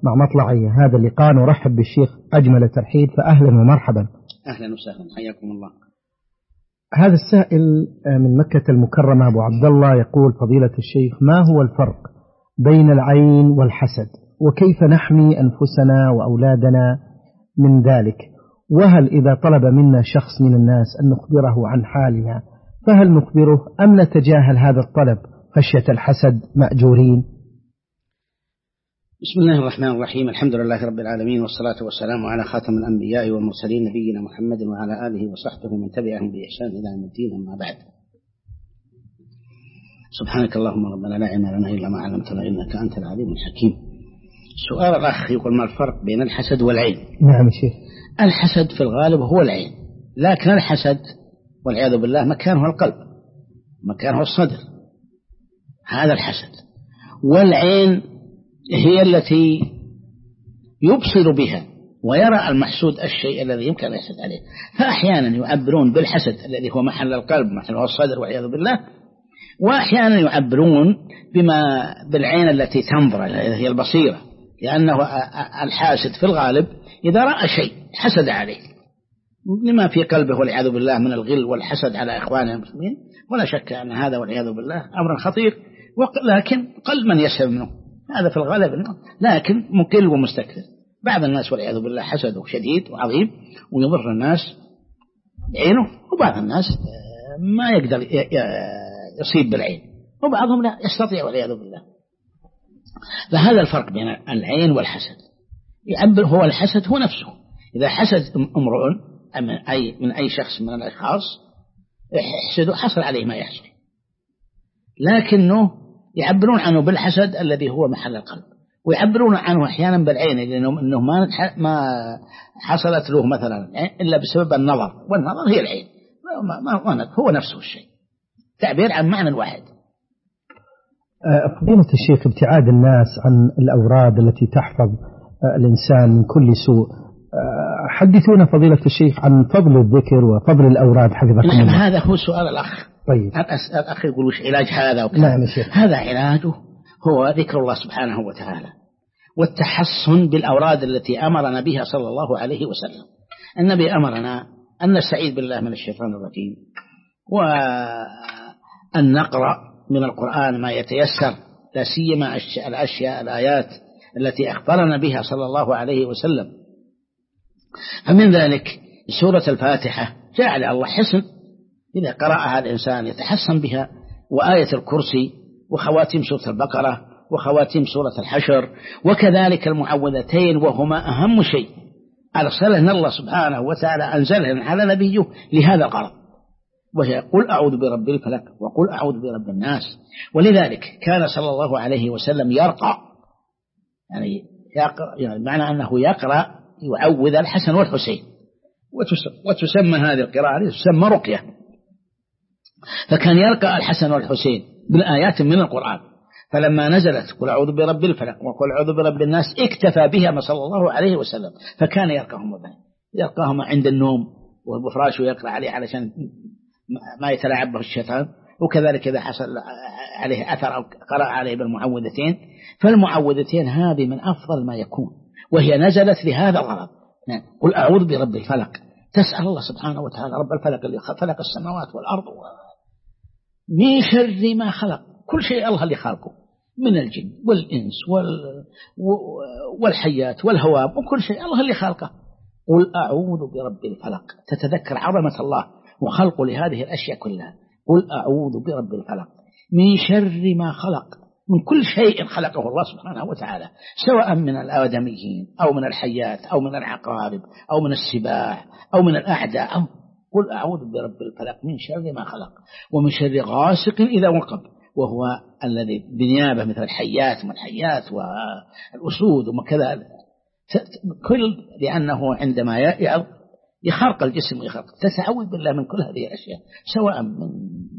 مع مطلع هذا اللقاء نرحب بالشيخ أجمل الترحيب، فأهلا ومرحبا. أهلا وسهلا، حياكم الله. هذا السائل من مكة المكرمة أبو عبد الله يقول: فضيلة الشيخ، ما هو الفرق بين العين والحسد، وكيف نحمي أنفسنا وأولادنا من ذلك؟ وهل إذا طلب منا شخص من الناس أن نخبره عن حالنا فهل نخبره أم نتجاهل هذا الطلب خشية الحسد مأجورين؟ بسم الله الرحمن الرحيم، الحمد لله رب العالمين، والصلاة والسلام على خاتم الأنبياء والمرسلين نبينا محمد وعلى آله وصحبه ومن تبعهم بإحسان إلى يوم الدين، أما بعد. سبحانك اللهم ربنا لا علم لنا إلا ما علمتنا إنك أنت العليم الحكيم. سؤال الأخ يقول: ما الفرق بين الحسد والعين؟ نعم شيخ. الحسد في الغالب هو العين، لكن الحسد والعياذ بالله مكانه القلب، مكانه الصدر، هذا الحسد. والعين هي التي يبصر بها ويرى المحسود الشيء الذي يمكن أن يحسد عليه، فأحيانا يعبرون بالحسد الذي هو محل القلب، محله الصدر والعياذ بالله، وأحيانا يعبرون بالعين التي تنظر، هي البصيرة، لأنه الحاسد في الغالب إذا رأى شيء حسد عليه لما في قلبه والعياذ بالله من الغل والحسد على إخوانه المسلمين، ولا شك أن هذا والعياذ بالله أمر خطير، لكن قل من يسلم منه، هذا في الغالب، لكن مقل ومستكثر. بعض الناس والعياذ بالله حسده شديد وعظيم ويضر الناس بعينه، وبعض الناس ما يقدر يصيب بالعين، وبعضهم لا يستطيع والعياذ بالله. فهذا الفرق بين العين والحسد. يعبر هو الحسد هو نفسه، إذا حسد امرؤ من أي شخص من الأشخاص يحسده حصل عليه ما يحصل، لكنه يعبرون عنه بالحسد الذي هو محل القلب، ويعبرون عنه أحيانا بالعين، لأنه ما حصلت له مثلا إلا بسبب النظر، والنظر هي العين، هو نفسه الشيء، تعبير عن معنى واحد. فضيلة الشيخ، ابتعاد الناس عن الأوراد التي تحفظ الإنسان من كل سوء، حدثونا فضيلة الشيخ عن فضل الذكر وفضل الأوراد حفظكم الله. هذا هو سؤال الأخ. طيب. الأخ يقول: وش علاج هذا وكذا؟ نعم شيخ. هذا علاجه هو ذكر الله سبحانه وتعالى والتحصن بالأوراد التي أمرنا بها صلى الله عليه وسلم. النبي أمرنا أن نستعيذ بالله من الشيطان الرجيم، وأن نقرأ من القرآن ما يتيسر، لا سيما الآيات التي أخبرنا بها صلى الله عليه وسلم. فمن ذلك سورة الفاتحة جعل الله حصن إذا قرأها الإنسان يتحصن بها، وآية الكرسي، وخواتيم سورة البقرة، وخواتيم سورة الحشر، وكذلك المعوذتين، وهما أهم شيء أرسلهن الله سبحانه وتعالى، أنزلهن على نبيه لهذا الغرض، وهي قل أعوذ برب الفلق وقل أعوذ برب الناس. ولذلك كان صلى الله عليه وسلم يرقى، يعني معنى أنه يقرأ يعوذ الحسن والحسين، وتسمى هذه القراءة تسمى رقية. فكان يرقى الحسن والحسين بالآيات من القرآن، فلما نزلت قل أعوذ برب الفلق وقل أعوذ برب الناس اكتفى بها صلى الله عليه وسلم، فكان يرقاهم عند النوم والفراش ويقرأ عليه علشان ما يتلاعب به الشيطان، وكذلك إذا حصل عليه أثر أو قرأ عليه بالمعوذتين. فالمعوذتين هذه من أفضل ما يكون، وهي نزلت لهذا الغرض. قل أعوذ برب الفلق، تسأل الله سبحانه وتعالى رب الفلق اللي خلق السماوات والأرض من شر ما خلق، كل شيء الله اللي خلقه من الجن والإنس والحيات والهوام، وكل شيء الله اللي خلقه. قل أعوذ برب الفلق، تتذكر عظمة الله وخلقه لهذه الأشياء كلها. قل أعوذ برب الفلق من شر ما خلق، من كل شيء خلقه الله سبحانه وتعالى، سواء من الآدميين أو من الحيات أو من العقارب أو من السباع أو من الأعداء. قل أعوذ برب الفلق من شر ما خلق ومن شر غاسق إذا وقب، وهو الذي بنيابه مثل الحيات والأسود وكذا، كل لأنه عندما يخرق الجسم تتعوذ بالله من كل هذه الأشياء، سواء من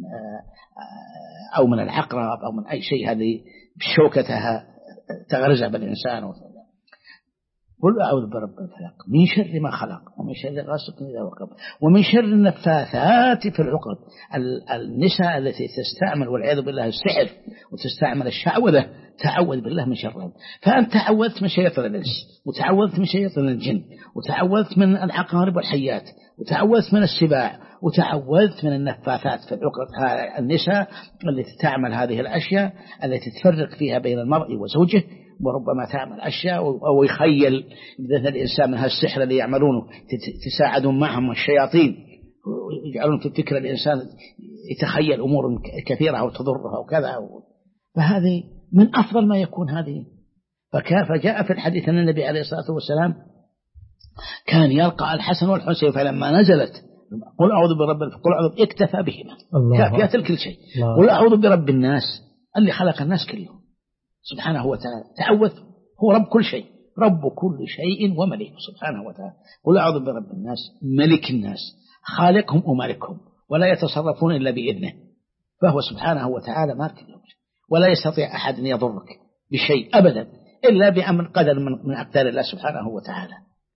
أو من العقرب أو من أي شيء هذه بشوكتها تغرزها بالإنسان. قل أعوذ برب الفلق من شر ما خلق ومن شر غاسق إذا وقب ومن شر النفاثات في العقد. النساء التي تستعمل والعياذ بالله السحر وتستعمل الشعوذة تعوذ بالله من شرهم. فأنت تعوذت من شياطين الإنس وتعوذت من شياطين الجن وتعوذت من العقارب والحيات وتعوذت من السباع وتعوذت من النفاثات في العقد. النساء التي تعمل هذه الأشياء التي تفرق فيها بين المرء وزوجه، وربما تعمل أشياء أو يخيل بذات الإنسان من هالسحر اللي يعملونه تساعدون معهم الشياطين ويجعلون في فكر الإنسان يتخيل أمور كثيرة أو تضره أو كذا. فهذه من أفضل ما يكون هذه. فجاء في الحديث أن النبي عليه الصلاة والسلام كان يلقى الحسن والحسين فلما نزلت قل أعوذ برب قل أعوذ اكتفى بهما كافيات الكل شيء. قل أعوذ برب الناس اللي خلق الناس كلهم سبحانه وتعالى. تعوذ هو رب كل شيء، رب كل شيء ومليك سبحانه وتعالى. قل أعوذ برب الناس ملك الناس خالقهم ومالكهم ولا يتصرفون إلا بإذنه، فهو سبحانه وتعالى مالك الأمر ولا يستطيع أحد أن يضرك بشيء أبدا إلا بأمر قدر من أقدار الله سبحانه وتعالى.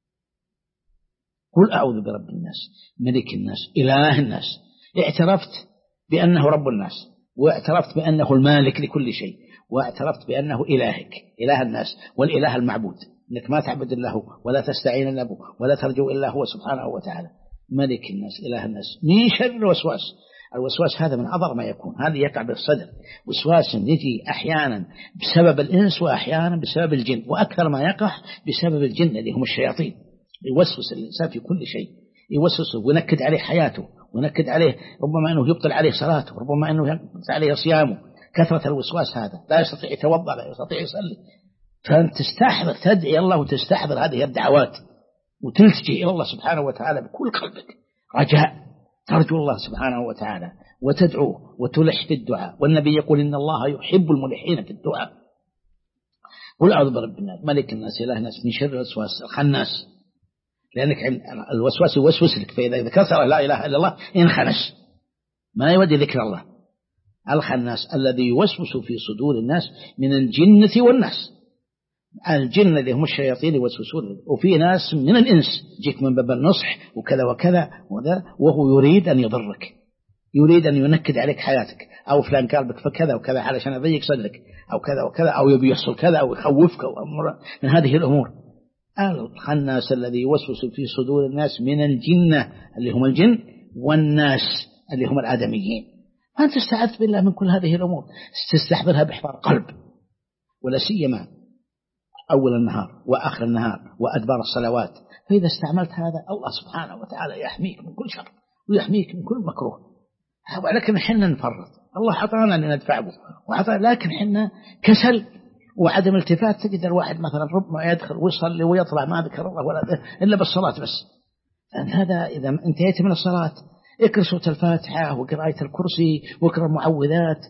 قل أعوذ برب الناس ملك الناس إله الناس. اعترفت بأنه رب الناس واعترفت بأنه المالك لكل شيء واعترفت بأنه إلهك إله الناس والإله المعبود، إنك ما تعبد الله ولا تستعين إلا به ولا ترجو إلا هو سبحانه وتعالى. ملك الناس إله الناس من شر الوسواس. الوسواس هذا من أضر ما يكون، هذا يقع بالصدر. وسواس يجي أحيانا بسبب الإنس وأحيانا بسبب الجن، وأكثر ما يقع بسبب الجن اللي هم الشياطين. يوسوس الإنسان في كل شيء، يوسوسه وينكد عليه حياته وينكد عليه، ربما أنه يبطل عليه صلاته ربما أنه يبطل عليه صيامه. كثرة الوسواس هذا لا يستطيع يتوضأ لا يستطيع يصلي. فأنت تستحضر تدعي الله وتستحضر هذه الدعوات وتلتجي إلى الله سبحانه وتعالى بكل قلبك رجاء، ترجو الله سبحانه وتعالى وتدعوه وتلح في الدعاء. والنبي يقول إن الله يحب الملحين في الدعاء. قل أعوذ برب الناس ملك الناس إله الناس من شر الوسواس الخناس، لأنك الوسواس يوسوس لك، فإذا كسر لا إله إلا الله انخنس ما يودي ذكر الله. الخناس الذي يوسوس في صدور الناس من الجنة والناس. الجن اللي هم الشياطين يوسوسون، وفي ناس من الإنس جيك من باب النصح وكذا وكذا وهو يريد أن يضرك، يريد أن ينكد عليك حياتك، أو فلان قال بك فكذا وكذا علشان يضيق صدرك أو كذا وكذا، أو يبي يحصل كذا أو يخوفك أو من هذه الأمور. الخناس الذي يوسوس في صدور الناس من الجنة اللي هم الجن والناس اللي هم الآدميين. أنت استعذت بالله من كل هذه الأمور، تستحضرها بحضار قلب، ولا سيما أول النهار وآخر النهار وأدبار الصلوات. فإذا استعملت هذا الله سبحانه وتعالى يحميك من كل شر ويحميك من كل مكروه. ولكن حنا نفرط، الله حطانا أن ندفعه لكن حنا كسل وعدم التفات. تجد الواحد مثلا ربما يدخل ويصلي ويطلع ما ذكر الله ولا إلا بالصلاة بس. هذا إذا انتهيت من الصلاة اقرأ سورة الفاتحة وقراءة الكرسي واقرأ المعوذات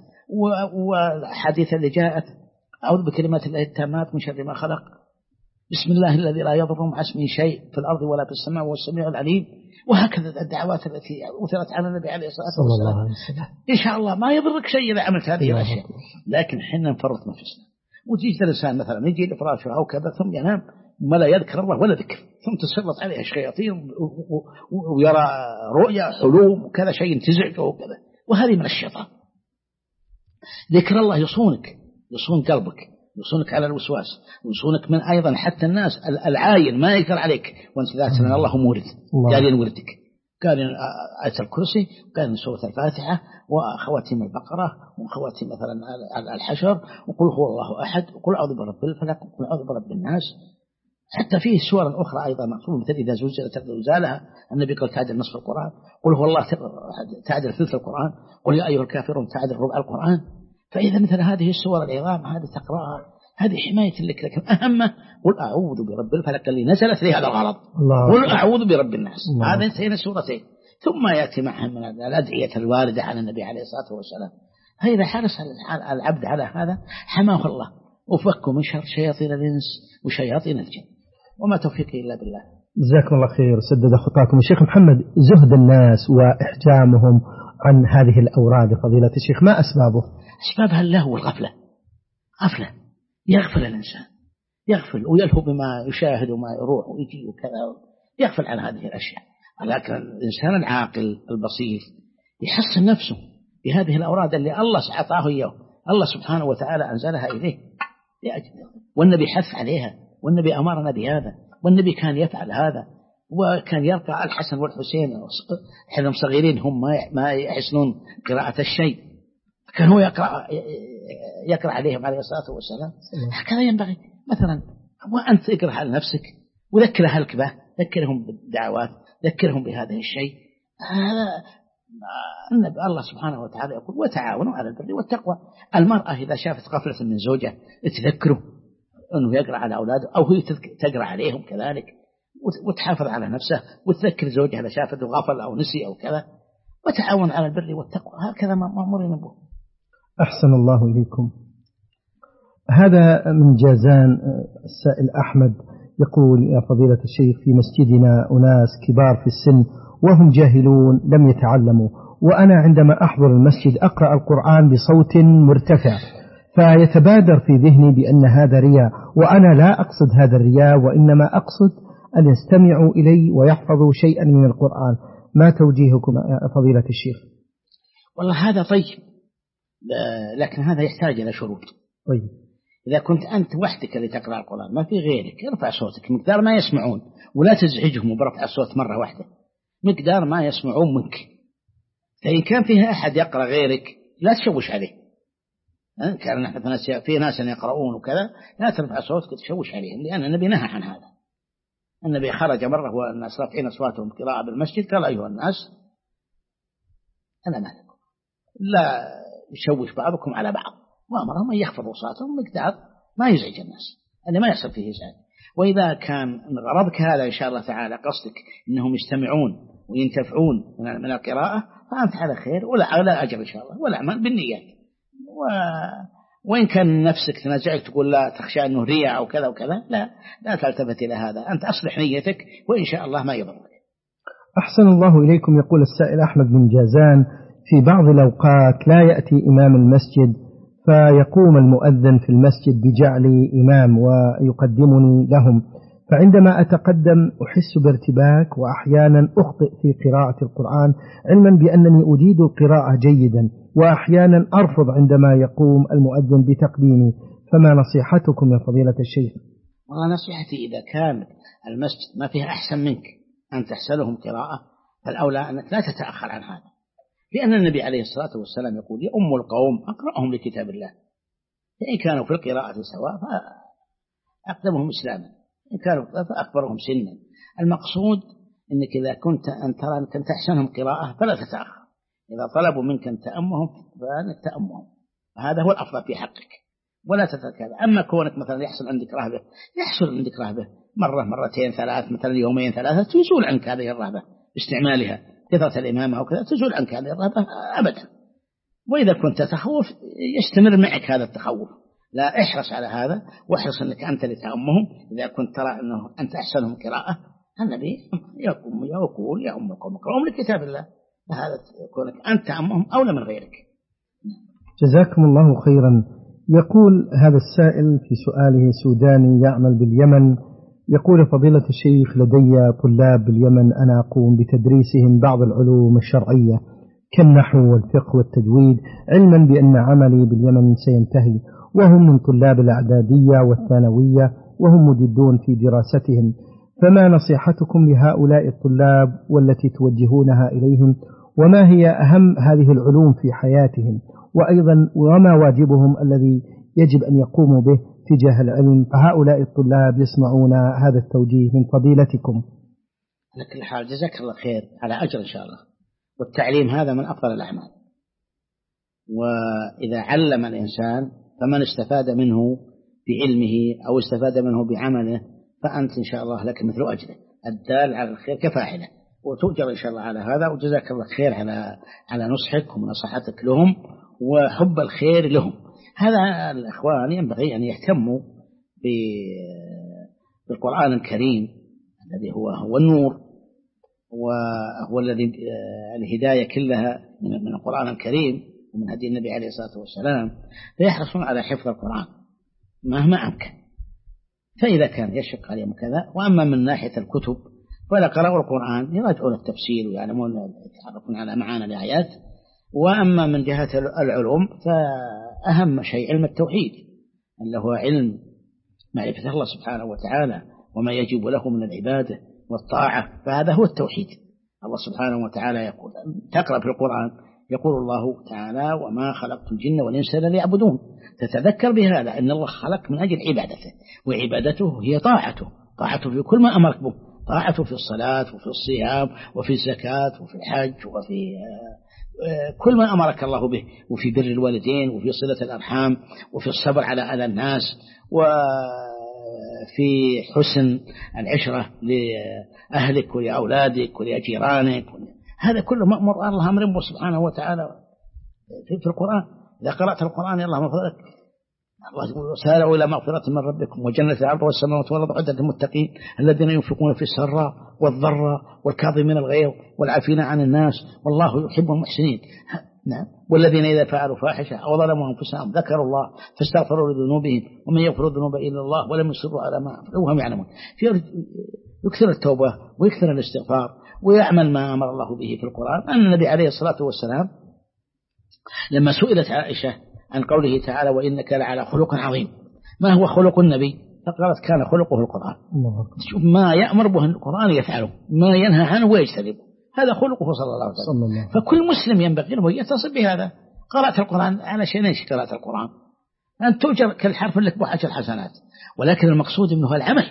وحديث اللي جاءت أعوذ بكلمات الله التامات من شر ما خلق، بسم الله الذي لا يضر مع اسمه شيء في الأرض ولا في السماء والسميع العليم. وهكذا الدعوات التي أثرت على النبي عليه الصلاة والسلام. إن شاء الله ما يضرك شيء إذا عملت هذه الأشياء، لكن حنا نفرط نفسنا. وتيجي الإنسان مثلا يجي لفراشه أو كذا ثم ينام ما لا يذكر الله ولا ذكر، ثم تسلط عليه الشياطين ويرى رؤيا حلوم وكذا شيء تزعجه وكذا، وهذه من الشيطان. ذكر الله يصونك، يصون قلبك، يصونك على الوسواس، يصونك من أيضا حتى الناس العاين ما يقدر عليك وانت ذات سنة الله مورد قال وردك، قال آية الكرسي، قال سورة الفاتحة وخواتيم البقرة وخواتيم مثلا الحشر، وقل هو الله أحد، وقل أعوذ برب الفلق، وقل أعوذ برب الناس. حتى فيه سور أخرى أيضا مقصود مثل إذا زلزلت زلزالها النبي قال تعدل نصف القرآن، قل هو الله تعدل ثلث القرآن، قل يا أيها الكافرون تعدل ربع القرآن. فإذا مثل هذه السور العظام هذه تقرأها هذه حماية لك، لكن أهمه قل أعوذ برب الفلق اللي نزلت لهذا الغرض، قل أعوذ برب الناس. هذا انتهينا السورتين، ثم يأتي معها من الأدعية الواردة على النبي عليه الصلاة والسلام. فإذا حرص العبد على هذا حماه الله وفكه من شر شياطين الإنس وشياطين الجن، وما توفيقي إلا بالله. جزاكم الله خير سدد خطاكم. الشيخ محمد، زهد الناس وإحجامهم عن هذه الأوراد فضيلة الشيخ ما أسبابه؟ أسبابها اللهو والغفلة، غفلة يغفل الإنسان يغفل ويلهو بما يشاهد وما يروح ويجي وكذا، يغفل عن هذه الأشياء. لكن الإنسان العاقل البصير يحصن نفسه بهذه الأوراد اللي الله أعطاه إياه، الله سبحانه وتعالى أنزلها إليه، والنبي حث عليها، والنبي أمرنا بهذا، والنبي كان يفعل هذا، وكان يرفع الحسن والحسين حينهم صغيرين هم ما يحسنون قراءة الشيء، كان هو يقرأ عليهم عليه الصلاة والسلام. هكذا ينبغي مثلا، وأنت اقرأ على نفسك وذكر أهلك به، ذكرهم بالدعوات، ذكرهم بهذا الشيء. هذا الله سبحانه وتعالى يقول وتعاونوا على البر والتقوى. المرأة إذا شافت غفلة من زوجها تذكره أنه يقرأ على أولاده، أو هي تقرأ عليهم كذلك، وتحافظ على نفسه وتذكر زوجها إذا شافته غفل أو نسي أو كذا، وتعاون على البر والتقوى. هكذا مأمورين به. أحسن الله إليكم. هذا من جازان السائل أحمد يقول: يا فضيلة الشيخ، في مسجدنا أناس كبار في السن وهم جاهلون لم يتعلموا، وأنا عندما أحضر المسجد أقرأ القرآن بصوت مرتفع، فيتبادر في ذهني بأن هذا رياء، وأنا لا أقصد هذا الرياء، وإنما أقصد أن يستمعوا إلي ويحفظوا شيئا من القرآن. ما توجيهكم فضيلة الشيخ؟ والله هذا طيب، لكن هذا يحتاج إلى شروط. طيب. إذا كنت أنت وحدك اللي تقرأ القرآن ما في غيرك، ارفع صوتك مقدار ما يسمعون، ولا تزعجهم برفع الصوت مرة واحدة، مقدار ما يسمعون منك. فإن كان فيها أحد يقرأ غيرك لا تشوش عليه، كان نحن في ناس يقرؤون وكذا، لا ترفع صوتك تشوش عليهم، لأن النبي نهى عن هذا. النبي خرج مرة والناس رافعين أصواتهم قراءة بالمسجد، قال: أيها الناس أنا ما لكم، لا يشوش بعضكم على بعض، وأمرهم أن يخفضوا صوتهم مقدار ما يزعج الناس، أن ما يحصل فيه إزعاج. وإذا كان غرضك هذا إن شاء الله تعالى، قصدك أنهم يستمعون وينتفعون من القراءة، فأنت على خير ولا أجر إن شاء الله، والأعمال بالنيات. وإن كان نفسك تنازعك تقول لا تخشى أنه رياء أو كذا وكذا، لا تلتفت إلى هذا، أنت أصلح نيتك وإن شاء الله ما يضرك. أحسن الله إليكم. يقول السائل أحمد بن جازان: في بعض الأوقات لا يأتي إمام المسجد، فيقوم المؤذن في المسجد بجعلي إمام ويقدمني لهم، فعندما أتقدم أحس بارتباك، وأحيانا أخطئ في قراءة القرآن، علما بأنني أجيد القراءة جيدا، وأحيانا أرفض عندما يقوم المؤذن بتقديمي، فما نصيحتكم يا فضيلة الشيخ؟ والله نصيحتي إذا كان المسجد ما فيه أحسن منك أن تحسنهم قراءة، فالأولى أنك لا تتأخر عن هذا، لأن النبي عليه الصلاة والسلام يقول: يؤم القوم أقرأهم لكتاب الله، فإن كانوا في القراءة سواء فأقدمهم إسلاما، إن كانوا فأكبرهم سنا. المقصود أنك إذا كنت أن ترى أنك تحسنهم قراءة فلا تتأخر، إذا طلبوا منك أن تأمهم فأنك تأمهم، هذا هو الأفضل في حقك، ولا تترك هذا. أما كونك مثلا يحصل عندك رهبة، يحصل عندك رهبة مرة مرتين ثلاث، مثلا يومين ثلاثة، تزول عنك هذه الرهبة باستعمالها، كثرة الإمامة أو كذا تزول عنك هذه الرهبة أبدا. وإذا كنت تخوف يستمر معك هذا التخوف، لا احرص على هذا، واحرص أنك أنت لتأمهم. إذا كنت ترى أنه أنت أحسنهم قراءة، النبي يقول: يا أم القوم اقرأهم لكتاب الله، هذا كونك أنت تأمهم أولى من غيرك. جزاكم الله خيرا. يقول هذا السائل في سؤاله: سوداني يعمل باليمن، يقول: فضيلة الشيخ، لدي طلاب باليمن أنا أقوم بتدريسهم بعض العلوم الشرعية كالنحو والفقه والتجويد، علما بأن عملي باليمن سينتهي، وهم من طلاب الإعدادية والثانوية وهم مجدون في دراستهم، فما نصيحتكم لهؤلاء الطلاب والتي توجهونها إليهم؟ وما هي أهم هذه العلوم في حياتهم؟ وأيضا وما واجبهم الذي يجب أن يقوموا به تجاه العلم؟ فهؤلاء الطلاب يسمعون هذا التوجيه من فضيلتكم. على كل حال جزاك الله خير على أجر إن شاء الله، والتعليم هذا من أفضل الأعمال، وإذا علم الإنسان فمن استفاد منه بعلمه أو استفاد منه بعمله فأنت إن شاء الله لك مثل أجره، الدال على الخير كفاعله، وتؤجر إن شاء الله على هذا. وجزاك الله خير على نصحك ومنصحتك لهم وحب الخير لهم. هذا الإخوان ينبغي أن يهتموا بالقرآن الكريم الذي هو النور، وهو الذي الهداية كلها من القرآن الكريم ومن هدي النبي عليه الصلاة والسلام، فيحرصون على حفظ القرآن مهما أمكن. فإذا كان يشق عليهم كذا. وأما من ناحية الكتب فإذا قرأوا القرآن يراجعون التفسير ويعلمون يتعرفون على معاني الآيات. وأما من جهة العلوم فأهم شيء علم التوحيد اللي هو علم معرفة الله سبحانه وتعالى وما يجب له من العبادة والطاعة، فهذا هو التوحيد. الله سبحانه وتعالى يقول، تقرأ في القرآن يقول الله تعالى وما خلقت الجن والإنس إلا ليعبدون، تتذكر بهذا أن الله خلق من أجل عبادته، وعبادته هي طاعته في كل ما أمرك به، طاعته في الصلاة وفي الصيام وفي الزكاة وفي الحج وفي كل ما أمرك الله به، وفي بر الوالدين وفي صلة الأرحام وفي الصبر على أذى الناس وفي حسن العشرة لأهلك ولأولادك ولجيرانك. هذا كله مأمور الله أمره سبحانه وتعالى في القرآن. إذا قرأت القرآن يا الله مغفرك، الله يقول سارعوا إلى مغفرة من ربكم وجنة الأرض والسماوات والأرض أعدت للمتقين الذين ينفقون في السراء والضراء والكاظمين الغيظ والعافين عن الناس والله يحب المحسنين. نعم. والذين إذا فعلوا فاحشة أو ظلموا أنفسهم ذكروا الله فاستغفروا لذنوبهم ومن يغفر الذنوب إلا الله ولم يصروا على ما فعلوا وهم يعلمون. يكثر التوبة ويكثر الاستغفار ويعمل ما أمر الله به في القرآن. أن النبي عليه الصلاة والسلام لما سئلت عائشة عن قوله تعالى وإنك لعلى خلق عظيم، ما هو خلق النبي؟ فقالت كان خلقه القرآن. شوف ما يأمر به القرآن يفعله، ما ينهى عنه ويجتنبه، هذا خلقه صلى الله عليه وسلم. فكل مسلم ينبغي له يتصل بهذا. قرأت القرآن على شيء ليش قرأت القرآن؟ أن تؤجر كالحرف لك ب10 حسنات، ولكن المقصود منه العمل.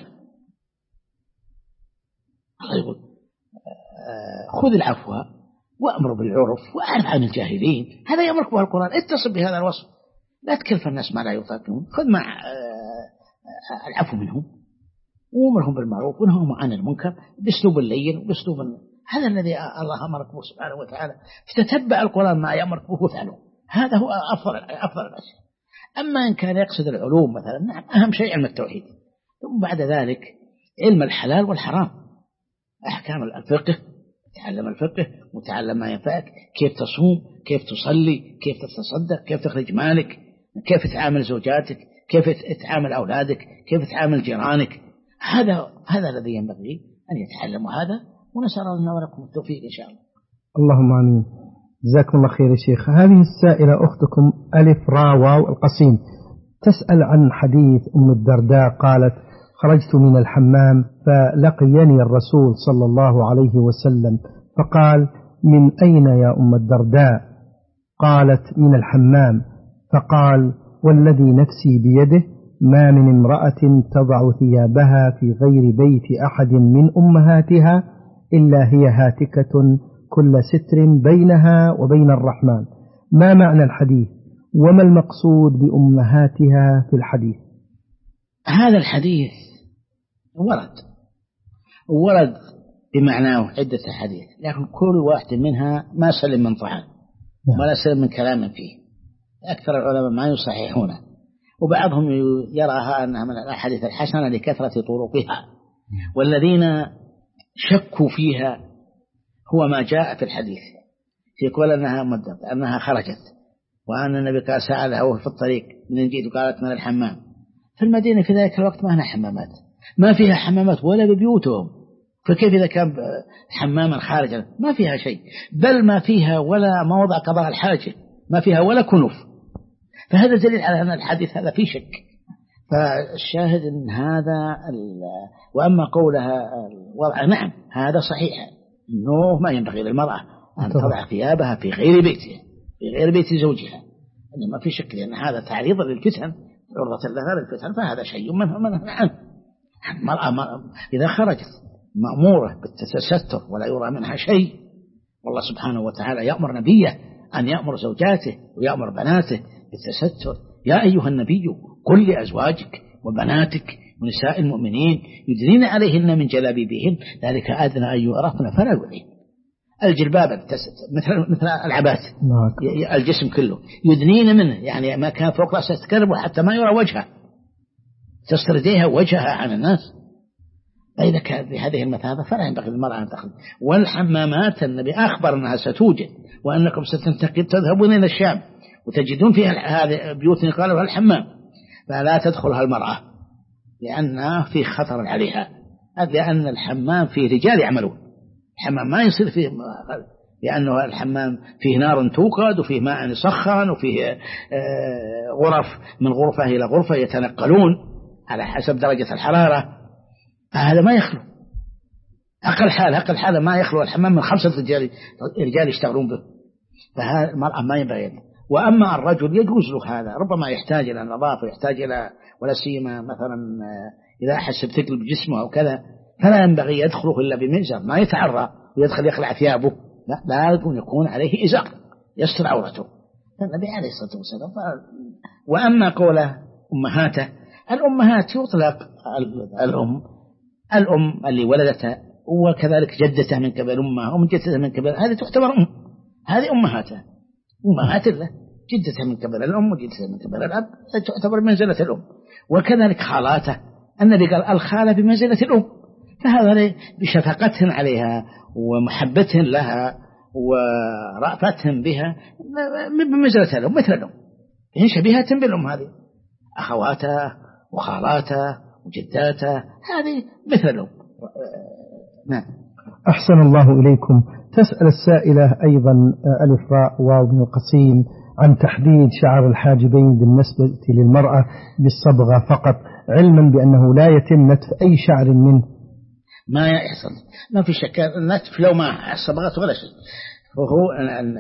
الله يقول خذ العفو وأمر بالعرف وأعرف عن الجاهلين، هذا يأمرك به القرآن. اتصل بهذا الوصف، لا تكلف الناس ما لا يطاقون، خذ مع العفو منهم وأمرهم بالمعروف ونههم عن المنكر بأسلوب اللين وبأسلوب هذا الذي الله أمرك به سبحانه وتعالى. فتتبع القرآن ما يأمرك به وفعله، هذا هو أفضل الأشياء. أما إن كان يقصد العلوم مثلا، نعم أهم شيء علم التوحيد، ثم بعد ذلك علم الحلال والحرام، أحكام الفقه، تعلم الفقه وتعلم ما ينفعك، كيف تصوم، كيف تصلي، كيف تتصدق، كيف تخرج مالك، كيف تعامل زوجاتك، كيف تعامل أولادك، كيف تعامل جيرانك. هذا الذي ينبغي أن يتعلموا هذا، ونسأل الله ولكم التوفيق إن شاء الله. اللهم آمين. جزاكم الله خير يا شيخ. هذه السائلة أختكم ألف را واو القصيم تسأل عن حديث أم الدرداء قالت خرجت من الحمام فلقيني الرسول صلى الله عليه وسلم فقال من أين يا أم الدرداء؟ قالت من الحمام. فقال والذي نفسي بيده ما من امرأة تضع ثيابها في غير بيت أحد من أمهاتها إلا هي هاتكة كل ستر بينها وبين الرحمن. ما معنى الحديث وما المقصود بأمهاتها في الحديث؟ هذا الحديث ورد بمعناه عدة حديث، لكن كل واحد منها ما سلم من طعام ولا سلم من كلام فيه. أكثر العلماء ما يصححونه، وبعضهم يراها أنها من الأحاديث الحسنة لكثرة طرقها، والذين شكوا فيها هو ما جاء في الحديث في قول أنها خرجت، وأن النبي قال سألها في الطريق من جئت قالت من الحمام. في المدينة في ذلك الوقت ما هنا حمامات، ما فيها حمامات ولا ببيوتهم، فكيف إذا كان حماما خارجا ما فيها شيء، بل ما فيها ولا موضع قضاء الحاجة، ما فيها ولا كنوف. فهذا دليل على أن الحديث هذا فيه شك. فالشاهد أن هذا وأما قولها الوضع نعم هذا صحيح، أنه ما ينبغي للمرأة أن تضع ثيابها في غير بيتها، في غير بيت زوجها، أنه ما في شك، لأن هذا تعريض للفتن، عرضة لها للفتن، فهذا شيء منه عنه. المرأة إذا خرجت مأمورة بالتستر ولا يرى منها شيء، والله سبحانه وتعالى يأمر نبيه أن يأمر زوجاته ويأمر بناته بالتستر. يا أيها النبي قل لأزواجك وبناتك ونساء المؤمنين يدنين عليهن من جلابيبهن ذلك أدنى أن يعرفن فلا يؤذين. الجلباب مثل العبات الجسم كله يدنين منه، يعني ما كان فوق رأسها تكربه حتى ما يرى وجهها، تستر يديها وجهها عن الناس. فإذا كان بهذه المثابة فلا ينبغي للمرأة أن تخرج. والحمامات النبي أخبر أنها ستوجد، وأنكم ستنتقل تذهبون إلى الشام وتجدون فيها هذه بيوت قالوا الحمام، فلا تدخلها المرأة لأنها في خطر عليها، لأن الحمام فيه رجال يعملون. الحمام ما يصير فيه، لأنه الحمام فيه نار توقد وفيه ماء يسخن وفيه غرف، من غرفة إلى غرفة يتنقلون على حسب درجة الحرارة، فهذا ما يخلو. أقل حال ما يخلو الحمام من 5 رجال يشتغلون به، فهذا المرأة ما ينبغي. وأما الرجل يجوز له هذا، ربما يحتاج إلى نظافة، يحتاج إلى، ولا سيما مثلا إذا أحس بثقل بجسمه أو كذا، فلا ينبغي يدخله إلا بمئزر، ما يتعرى ويدخل يخلع ثيابه، لا يكون عليه إزار يستر عورته. النبي عليه الصلاة والسلام. وأما قوله أمهاته، الأمهات يطلق الأم اللي ولدتها، وكذلك جدته من قبل أمها ومن جدته من قبل، هذه تعتبر أم، هذه أمهاته، أمهات الله، جدته من قبل الأم وجدته من قبل الأب تعتبر منزلة الأم. وكذلك خالاته، النبي قال الخالة بمنزلة الأم، فهذا بشفقتهم عليها ومحبتهم لها ورأفتهم بها بمنزلة الأم مثل الأم، هي شبيهة بالأم، هذه أخواته وخالاته وجداته هذه مثل الأم. نعم. أحسن الله إليكم. تسأل السائلة أيضا ألف راء واو بن القصيم عن تحديد شعر الحاجبين بالنسبة للمرأة بالصبغة فقط، علما بأنه لا يتم نتف أي شعر منه. ما يحصل، ما في شك، النتف لو ما صبغت ولا شيء، وهو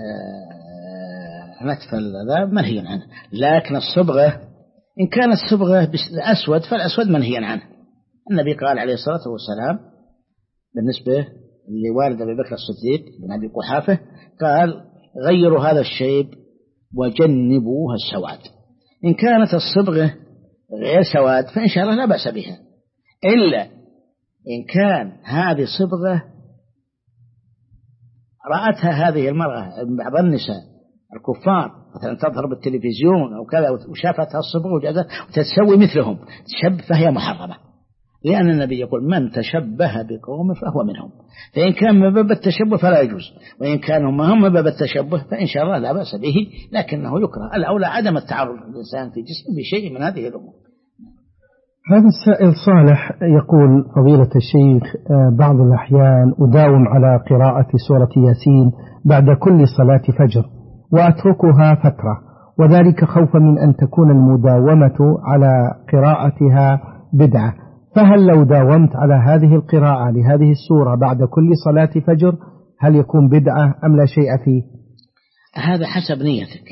نتف هذا منهي عنه. لكن الصبغة إن كانت صبغة أسود فالأسود منهي عنه. النبي قال عليه الصلاة والسلام بالنسبة لوالد أبي بكر الصديق بن أبي قحافة، قال غيروا هذا الشيب وجنبوها السواد. إن كانت الصبغة غير سواد فإن شاء الله لا بأس بها، إلا إن كان هذه صبغة رأتها هذه المرأة بعض النساء الكفار مثلا تظهر بالتلفزيون أو كذا وشافتها الصبغة وتتسوي مثلهم تشبه، فهي محرمة، لأن النبي يقول من تشبه بقوم فهو منهم. فإن كان من باب التشبه فلا يجوز، وإن كانوا ما هم من باب التشبه فإن شاء الله لا بأس به، لكنه يكره. الأولى عدم التعرض للإنسان في جسمه بشيء من هذه الأمور. هذا السائل صالح يقول فضيلة الشيخ، بعض الأحيان أداوم على قراءة سورة ياسين بعد كل صلاة فجر وأتركها فترة، وذلك خوفا من أن تكون المداومة على قراءتها بدعة، فهل لو داومت على هذه القراءة لهذه السورة بعد كل صلاة فجر هل يكون بدعة أم لا شيء فيه؟ هذا حسب نيتك.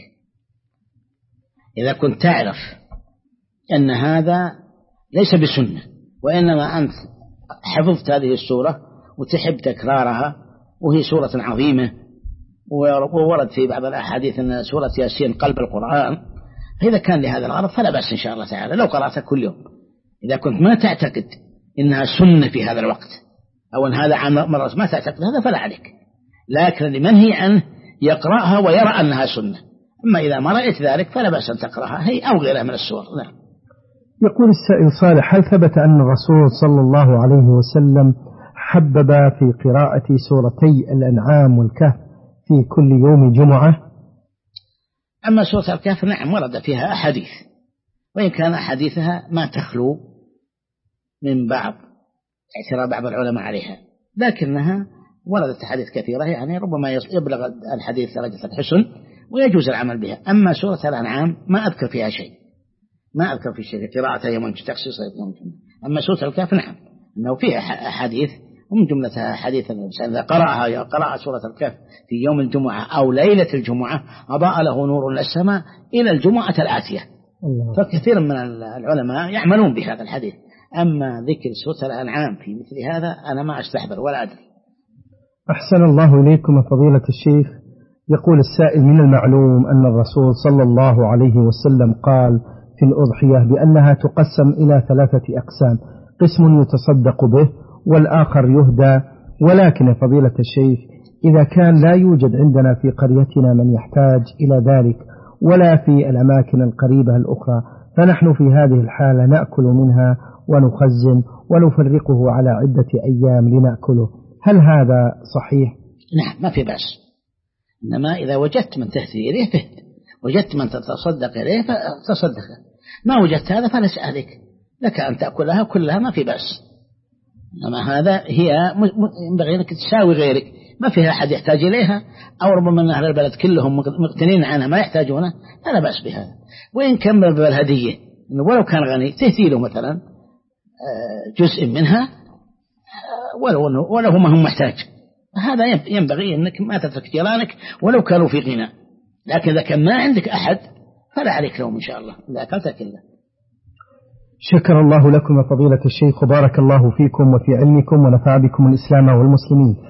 إذا كنت تعرف أن هذا ليس بسنة، وإنما أنت حفظت هذه السورة وتحب تكرارها وهي سورة عظيمة، وورد في بعض الأحاديث أن سورة ياسين قلب القرآن، فإذا كان لهذا الغرض فلا بأس إن شاء الله تعالى لو قرأتها كل يوم. إذا كنت ما تعتقد إنها سنة في هذا الوقت أو أن هذا عن مرة ما تعتقد هذا فلا عليك، لكن لمن هي عنه يقرأها ويرى أنها سنة. أما إذا ما رأيت ذلك فلا بأس أن تقرأها هي أو غيرها من السور. نعم. يقول السائل صالح هل ثبت أن الرسول صلى الله عليه وسلم حبب في قراءة سورتي الأنعام والكهف في كل يوم جمعة؟ أما سورة الكهف نعم ورد فيها أحاديث، وإن كان أحاديثها ما تخلو من بعض اعتراض بعض العلماء عليها، لكنها وردت أحاديث كثيرة، يعني ربما يبلغ الحديث درجة الحسن ويجوز العمل بها. أما سورة الأنعام ما أذكر فيها شيء، ما أذكر في شيء قراءتها يوم تخصيصها يوم جمعة. أما سورة الكهف نعم أنه فيها أحاديث، ومن جملتها حديث الإنسان إذا قرأ سورة الكهف في يوم الجمعة أو ليلة الجمعة أضاء له نور السماء إلى الجمعة الآتية. فكثير من العلماء يعملون بهذا الحديث. أما ذكر سورة الأنعام في مثل هذا أنا ما أستحضر ولا أدري. أحسن الله إليكم فضيلة الشيخ. يقول السائل من المعلوم أن الرسول صلى الله عليه وسلم قال في الأضحية بأنها تقسم إلى 3 أقسام، قسم يتصدق به والآخر يهدى، ولكن فضيلة الشيخ إذا كان لا يوجد عندنا في قريتنا من يحتاج إلى ذلك ولا في الأماكن القريبة الأخرى، فنحن في هذه الحالة نأكل منها ونخزن ونفرقه على عدة أيام لنأكله، هل هذا صحيح؟ نعم ما في بأس، إنما إذا وجدت من تهدي إليه فهد، وجدت من تتصدق إليه فتصدق، ما وجدت هذا فليس عليك، لك أن تأكلها كلها ما في بأس. أما هذا هي ينبغي أنك تساوي غيرك، ما فيها أحد يحتاج إليها، أو ربما أن أهل البلد كلهم مقتنين عنها ما يحتاجونها، لا بأس بهذا. وإن كان بالهدية ولو كان غني تهدي له مثلا جزء منها ولو ما هم محتاج، هذا ينبغي أنك ما تترك جيرانك ولو كانوا في غنى. لكن إذا كان ما عندك أحد فلا عليك لهم إن شاء الله إذا أكلت كله. شكر الله لكم يا فضيلة الشيخ وبارك الله فيكم وفي علمكم ونفع بكم الإسلام والمسلمين.